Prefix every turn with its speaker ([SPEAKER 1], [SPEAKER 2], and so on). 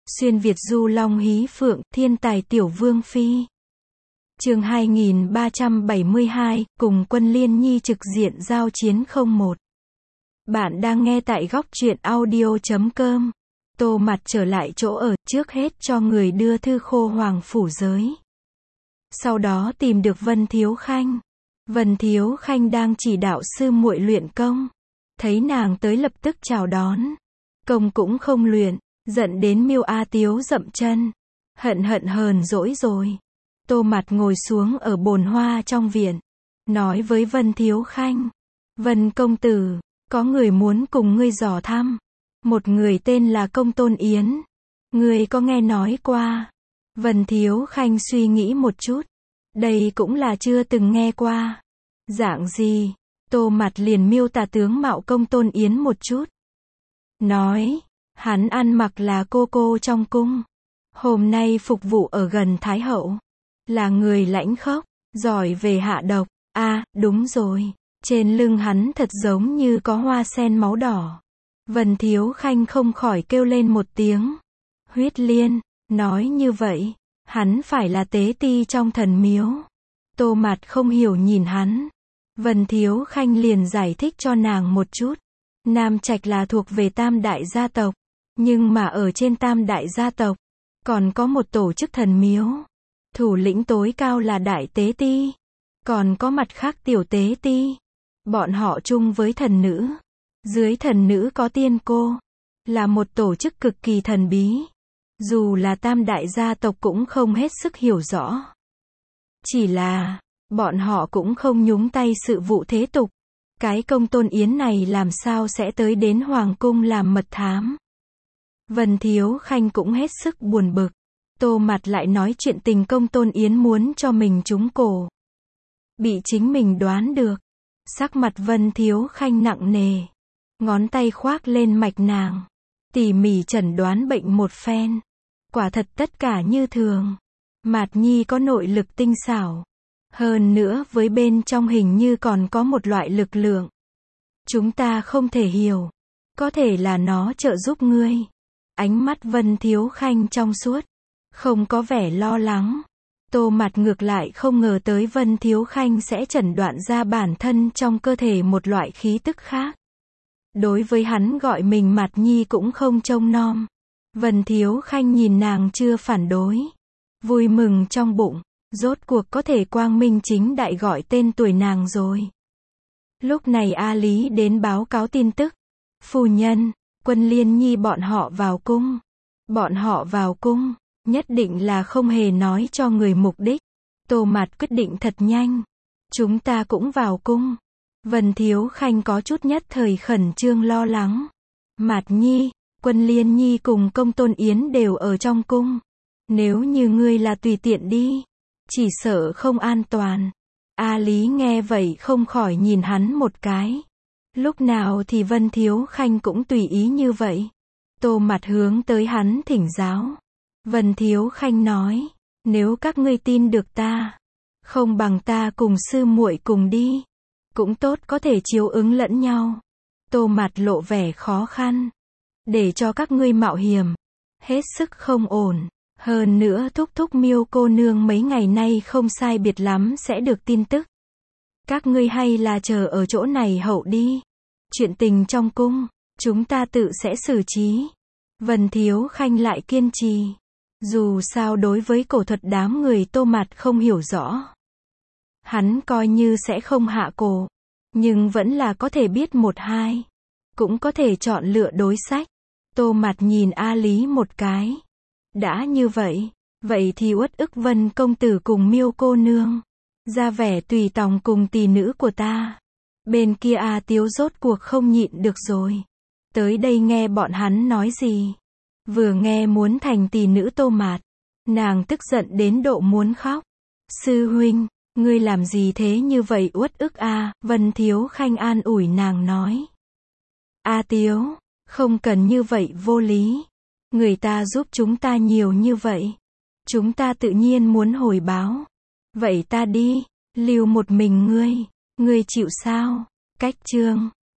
[SPEAKER 1] Xuyên Việt du long hí phượng, thiên tài tiểu vương phi. Chương 2372, cùng Quân Liên Nhi trực diện giao chiến 01. Bạn đang nghe tại góc truyện audio.com. Tô Mặt trở lại chỗ ở, trước hết cho người đưa thư khô Hoàng phủ giới. Sau đó tìm được Vân Thiếu Khanh. Vân Thiếu Khanh đang chỉ đạo sư muội luyện công. Thấy nàng tới lập tức chào đón. Công cũng không luyện, giận đến Miêu A Tiếu dậm chân. Hận hờn dỗi rồi. Tô Mặt ngồi xuống ở bồn hoa trong viện. Nói với Vân Thiếu Khanh. Vân công tử, có người muốn cùng ngươi dò thăm. Một người tên là Công Tôn Yến. Ngươi có nghe nói qua? Vân Thiếu Khanh suy nghĩ một chút. Đây cũng là chưa từng nghe qua. Dạng gì? Tô Mặt liền miêu tả tướng mạo Công Tôn Yến một chút. Nói, hắn ăn mặc là cô trong cung. Hôm nay phục vụ ở gần Thái Hậu. Là người lãnh khốc, giỏi về hạ độc. Đúng rồi. Trên lưng hắn thật giống như có hoa sen máu đỏ. Vân Thiếu Khanh không khỏi kêu lên một tiếng. Huyết liên, nói như vậy, hắn phải là tế ti trong thần miếu. Tô Mặt không hiểu nhìn hắn. Vân Thiếu Khanh liền giải thích cho nàng một chút. Nam Trạch là thuộc về Tam Đại gia tộc. Nhưng mà ở trên Tam Đại gia tộc, còn có một tổ chức thần miếu. Thủ lĩnh tối cao là Đại Tế Ti. Còn có mặt khác Tiểu Tế Ti. Bọn họ chung với thần nữ. Dưới thần nữ có tiên cô. Là một tổ chức cực kỳ thần bí. Dù là Tam Đại gia tộc cũng không hết sức hiểu rõ. Chỉ là, bọn họ cũng không nhúng tay sự vụ thế tục. Cái Công Tôn Yến này làm sao sẽ tới đến Hoàng cung làm mật thám. Vân Thiếu Khanh cũng hết sức buồn bực. Tô Mặt lại nói chuyện tình Công Tôn Yến muốn cho mình trúng cổ. Bị chính mình đoán được. Sắc mặt Vân Thiếu Khanh nặng nề. Ngón tay khoác lên mạch nàng. Tỉ mỉ chẩn đoán bệnh một phen. Quả thật tất cả như thường. Mạt Nhi có nội lực tinh xảo. Hơn nữa với bên trong hình như còn có một loại lực lượng. Chúng ta không thể hiểu. Có thể là nó trợ giúp ngươi. Ánh mắt Vân Thiếu Khanh trong suốt. Không có vẻ lo lắng. Tô Mặt ngược lại không ngờ tới Vân Thiếu Khanh sẽ chẩn đoán ra bản thân trong cơ thể một loại khí tức khác. Đối với hắn gọi mình Mạt Nhi cũng không trông nom. Vân Thiếu Khanh nhìn nàng chưa phản đối. Vui mừng trong bụng. Rốt cuộc có thể quang minh chính đại gọi tên tuổi nàng rồi. Lúc này A Lý đến báo cáo tin tức. Phu nhân, Quân Liên Nhi bọn họ vào cung. Bọn họ vào cung, nhất định là không hề nói cho người mục đích. Tô Mặt quyết định thật nhanh. Chúng ta cũng vào cung. Vân Thiếu Khanh có chút nhất thời khẩn trương lo lắng. Mạt Nhi, Quân Liên Nhi cùng Công Tôn Yến đều ở trong cung. Nếu như ngươi là tùy tiện đi, chỉ sợ không an toàn. A Lý nghe vậy không khỏi nhìn hắn một cái. Lúc nào thì Vân Thiếu Khanh cũng tùy ý như vậy. Tô Mặt hướng tới hắn thỉnh giáo. Vân Thiếu Khanh nói, nếu các ngươi tin được ta, không bằng ta cùng sư muội cùng đi. Cũng tốt có thể chiếu ứng lẫn nhau. Tô Mặt lộ vẻ khó khăn. Để cho các ngươi mạo hiểm. Hết sức không ổn. Hơn nữa thúc Miêu cô nương mấy ngày nay không sai biệt lắm sẽ được tin tức. Các ngươi hay là chờ ở chỗ này hậu đi. Chuyện tình trong cung, chúng ta tự sẽ xử trí. Vân Thiếu Khanh lại kiên trì. Dù sao đối với cổ thuật đám người Tô Mặt không hiểu rõ. Hắn coi như sẽ không hạ cổ. Nhưng vẫn là có thể biết một hai. Cũng có thể chọn lựa đối sách. Tô Mặt nhìn A Lý một cái. Đã như vậy, vậy thì uất ức Vân công tử cùng Miêu cô nương. Ra vẻ tùy tòng cùng tỷ nữ của ta. Bên kia A Tiếu rốt cuộc không nhịn được rồi. Tới đây nghe bọn hắn nói gì. Vừa nghe muốn thành tỷ nữ Tô Mặt. Nàng tức giận đến độ muốn khóc. Sư huynh, ngươi làm gì thế như vậy uất ức a? Vân Thiếu Khanh an ủi nàng nói. A Tiếu, không cần như vậy vô lý. Người ta giúp chúng ta nhiều như vậy. Chúng ta tự nhiên muốn hồi báo. Vậy ta đi, lưu một mình ngươi. Ngươi chịu sao? Cách chương